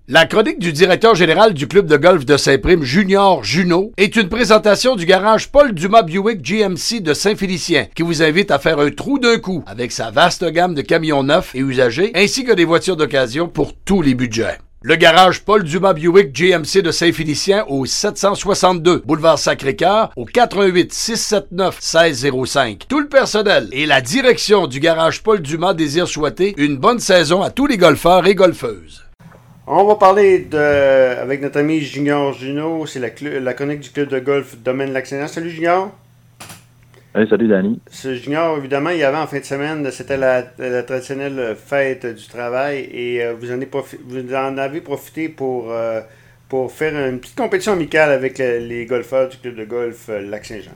La chronique du directeur général du club de golf de Saint-Prime, Junior Juno, est une présentation du garage Paul Dumas Buick GMC de Saint-Félicien, qui vous invite à faire un trou d'un coup avec sa vaste gamme de camions neufs et usagés, ainsi que des voitures d'occasion pour tous les budgets. Le garage Paul Dumas Buick GMC de Saint-Félicien au 762 boulevard Sacré-Cœur au 88 679 1605. Tout le personnel et la direction du garage Paul Dumas désirent souhaiter une bonne saison à tous les golfeurs et golfeuses. On va parler avec notre ami Junior Juno, c'est la chronique du club de golf Domaine Lac-Saint-Jean. Salut Junior! Hey, salut Danny. Ce Junior, évidemment, il y avait en fin de semaine, c'était la traditionnelle fête du travail et vous en avez profité pour faire une petite compétition amicale avec les golfeurs du club de golf Lac-Saint-Jean.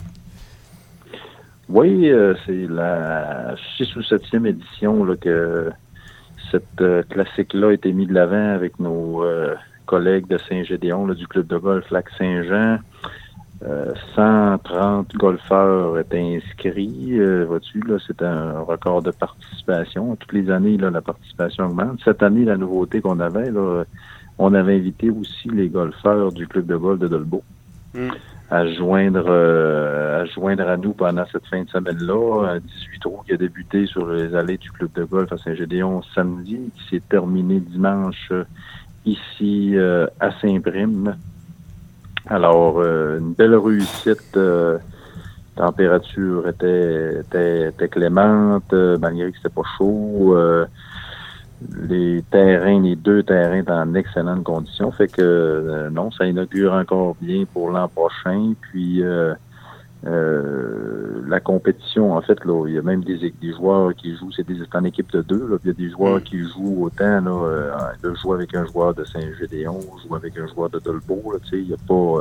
Oui, c'est la 6 ou 7e édition là, que cette classique-là a été mise de l'avant avec nos collègues de Saint-Gédéon, là, du club de golf Lac-Saint-Jean. 130 golfeurs étaient inscrits. Vois-tu, là, c'est un record de participation. Toutes les années, là, la participation augmente. Cette année, la nouveauté qu'on avait, là, on avait invité aussi les golfeurs du club de golf de Dolbeau à joindre à nous pendant cette fin de semaine-là. Un 18 trous qui a débuté sur les allées du club de golf à Saint-Gédéon samedi, qui s'est terminé dimanche ici à Saint-Prime. Alors, une belle réussite. Température était clémente, malgré que c'était pas chaud. Les deux terrains étaient en excellentes conditions. Fait que non, ça inaugure encore bien pour l'an prochain. Puis la compétition, en fait, là, il y a même des joueurs qui jouent, c'est en équipe de 2. Là, il y a des joueurs qui jouent autant là, de jouer avec un joueur de Saint-Gédéon, jouer avec un joueur de Dolbeau. Là, tu sais, il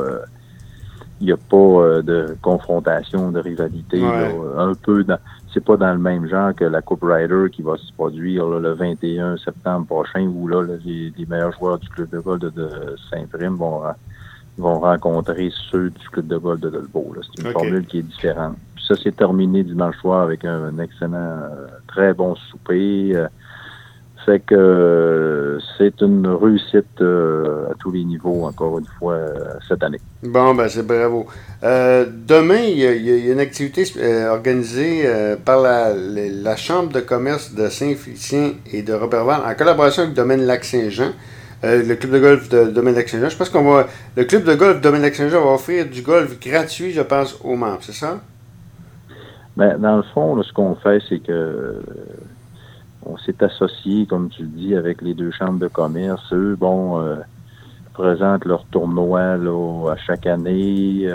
n'y a pas de confrontation, de rivalité. Ouais. Là, un peu c'est pas dans le même genre que la Coupe Ryder qui va se produire là, le 21 septembre prochain, où là les meilleurs joueurs du club de golf de Saint-Prime vont rencontrer ceux du club de golf de Dolbeau. Là. C'est une formule qui est différente. Puis ça s'est terminé dimanche soir avec un excellent, très bon souper. Fait que c'est une réussite à tous les niveaux, encore une fois, cette année. Bon, ben c'est bravo. Demain, il y a une activité organisée par la Chambre de commerce de Saint-Félicien et de Roberval en collaboration avec Domaine Lac-Saint-Jean. Le club de golf de Domaine Lac-Saint-Jean. Je pense le club de golf de Domaine Lac-Saint-Jean va offrir du golf gratuit, je pense, aux membres, c'est ça? Ben, dans le fond, là, ce qu'on fait, c'est que on s'est associé, comme tu le dis, avec les deux chambres de commerce. Eux, présentent leur tournoi là, à chaque année.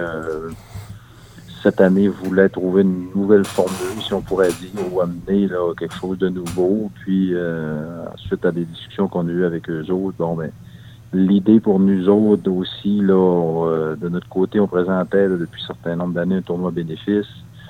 Cette année, voulaient trouver une nouvelle formule, si on pourrait dire, ou amener là, quelque chose de nouveau. Puis, suite à des discussions qu'on a eues avec eux autres, l'idée pour nous autres aussi, là, de notre côté, on présentait là, depuis un certain nombre d'années un tournoi bénéfice.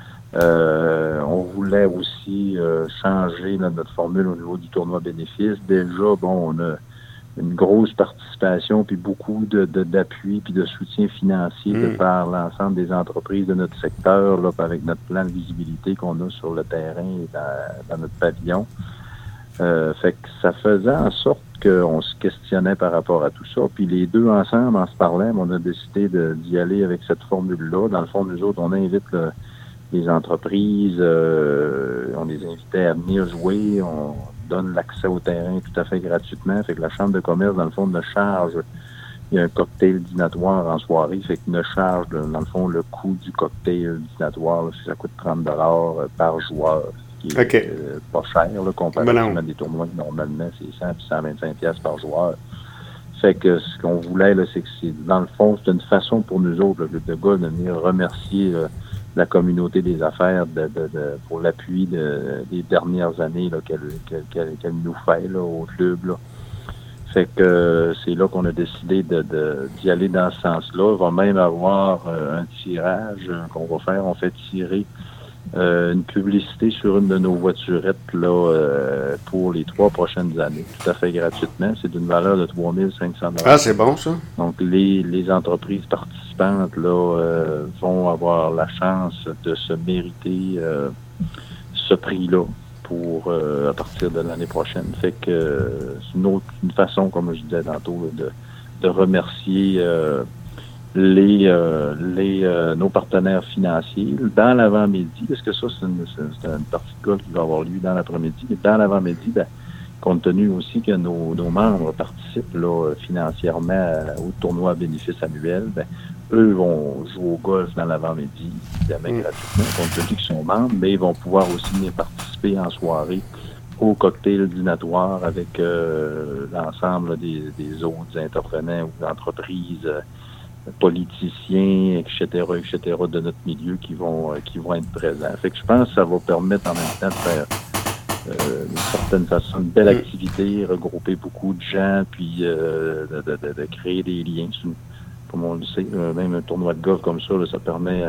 On voulait aussi changer là, notre formule au niveau du tournoi bénéfice. Déjà, on a une grosse participation puis beaucoup d'appui puis de soutien financier de par l'ensemble des entreprises de notre secteur là, avec notre plan de visibilité qu'on a sur le terrain et dans notre pavillon. Fait que ça faisait en sorte qu'on se questionnait par rapport à tout ça. Puis les deux ensemble, en se parlant, on a décidé d'y aller avec cette formule-là. Dans le fond, nous autres, on invite les entreprises, on les invitait à venir jouer, on donne l'accès au terrain tout à fait gratuitement. Fait que la Chambre de commerce, dans le fond, ne charge, il y a un cocktail dînatoire en soirée, fait qu'il ne charge, dans le fond, le coût du cocktail dînatoire, là, ça coûte 30$ par joueur, ce qui est pas cher, là, comparativement à des tournois qui, normalement, c'est 100 et 125$ par joueur. Fait que ce qu'on voulait, là, c'est que dans le fond, c'est une façon pour nous autres, le club de golf, de venir remercier la communauté des affaires pour l'appui des dernières années là, qu'elle nous fait là, au club. Là. Fait que c'est là qu'on a décidé d'y aller dans ce sens-là. Il va même avoir un tirage qu'on va faire. On fait tirer une publicité sur une de nos voiturettes là, pour les 3 prochaines années, tout à fait gratuitement. C'est d'une valeur de 3 500$. Ah, c'est bon, ça? Donc, les entreprises participantes là, vont avoir la chance de se mériter ce prix-là pour à partir de l'année prochaine. Fait que c'est une façon, comme je disais tantôt, de remercier nos partenaires financiers dans l'avant-midi, parce que ça, c'est une partie de golf qui va avoir lieu dans l'après-midi. Mais dans l'avant-midi, compte tenu aussi que nos membres participent là, financièrement au tournoi à bénéfice annuel, eux vont jouer au golf dans l'avant-midi, évidemment gratuitement, compte tenu qu'ils sont membres, mais ils vont pouvoir aussi venir participer en soirée au cocktail dînatoire avec l'ensemble des autres intervenants ou entreprises, politiciens, etc., de notre milieu qui vont être présents. Fait que je pense que ça va permettre en même temps de faire d'une certaine façon une belle activité, regrouper beaucoup de gens, puis de créer des liens. Comme on le sait, même un tournoi de golf comme ça, là, ça permet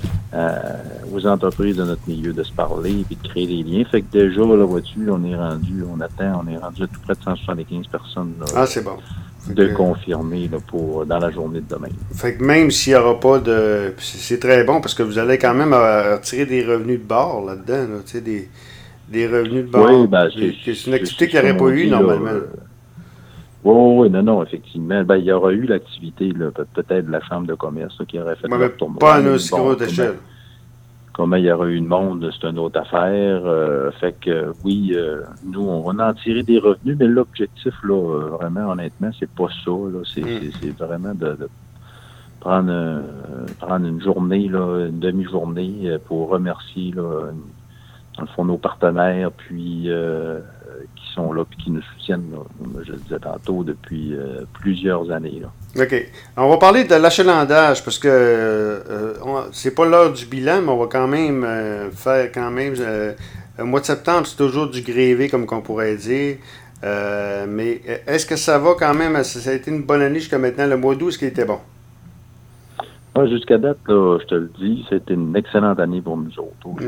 aux entreprises de notre milieu de se parler et de créer des liens. Fait que déjà, là, vois-tu, on est rendu à tout près de 175 personnes. Là, c'est bon. De confirmer là, dans la journée de demain. Fait que même s'il n'y aura pas de... C'est très bon parce que vous allez quand même retirer des revenus de bord là-dedans, là, tu sais, des revenus de bord. Oui, c'est une activité qu'il n'y aurait pas eu normalement. Oui, non, effectivement. Il y aura eu l'activité, là, peut-être de la Chambre de commerce là, qui aurait fait le tournoi. Pas à une aussi grosse échelle. Comment il y aura eu de monde, c'est une autre affaire. Fait que oui, nous, on va en tirer des revenus, mais l'objectif, là, vraiment, honnêtement, c'est pas ça. Là. C'est vraiment de prendre une journée, là, une demi-journée pour remercier là, dans le fond, nos partenaires, puis qui sont là, puis qui nous soutiennent, là, comme je le disais tantôt, depuis plusieurs années. Là. OK. On va parler de l'achalandage, parce que c'est pas l'heure du bilan, mais on va quand même faire le mois de septembre, c'est toujours du grévé, comme qu'on pourrait dire. Mais est-ce que ça va quand même, ça a été une bonne année jusqu'à maintenant, le mois d'août, est-ce qu'il était bon? Jusqu'à date, là, je te le dis, c'était une excellente année pour nous autres.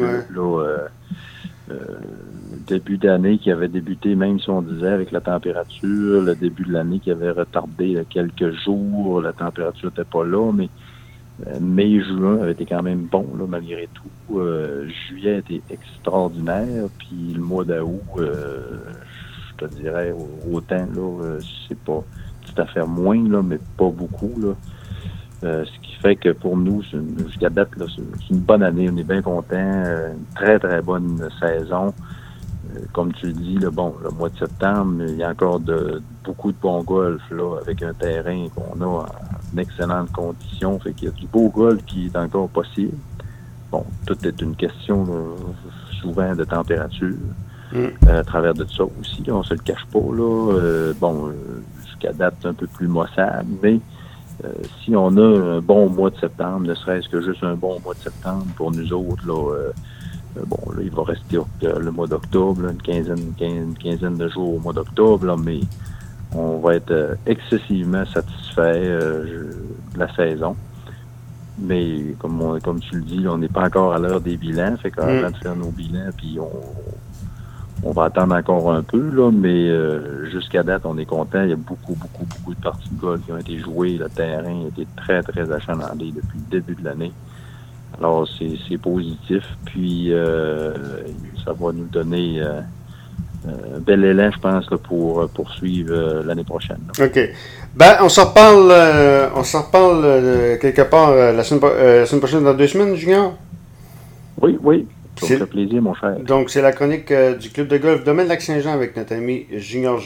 Début d'année qui avait débuté, même si on disait avec la température, le début de l'année qui avait retardé quelques jours, la température n'était pas là, mais mai et juin avait été quand même bon là, malgré tout. Juillet était extraordinaire, puis le mois d'août, je te dirais autant, là, c'est pas tout à fait moins, là, mais pas beaucoup. Là. Ce qui fait que pour nous, jusqu'à date, là, c'est une bonne année, on est bien contents, une très très bonne saison. Comme tu le dis, le mois de septembre, il y a encore beaucoup de bon golf là, avec un terrain qu'on a en excellentes conditions. Fait qu'il y a du beau golf qui est encore possible. Bon, tout est une question là, souvent de température. À travers de ça aussi, là, on se le cache pas. Là, jusqu'à date, un peu plus maussade, mais si on a un bon mois de septembre, ne serait-ce que juste un bon mois de septembre pour nous autres, là, là, il va rester le mois d'octobre, là, une quinzaine de jours au mois d'octobre, là, mais on va être excessivement satisfait de la saison. Mais comme tu le dis, là, on n'est pas encore à l'heure des bilans, fait qu'avant de faire nos bilans, puis on va attendre encore un peu, là, mais jusqu'à date, on est content. Il y a beaucoup de parties de golf qui ont été jouées. Le terrain a été très, très achalandé depuis le début de l'année. Alors, c'est positif. Puis, ça va nous donner un bel élan, je pense, là, pour poursuivre l'année prochaine. Là. OK. On s'en reparle quelque part la semaine prochaine, dans 2 semaines, Junior? Oui. Ça me fait plaisir, mon cher. Donc, c'est la chronique du Club de golf Domaine Lac-Saint-Jean avec notre ami Junior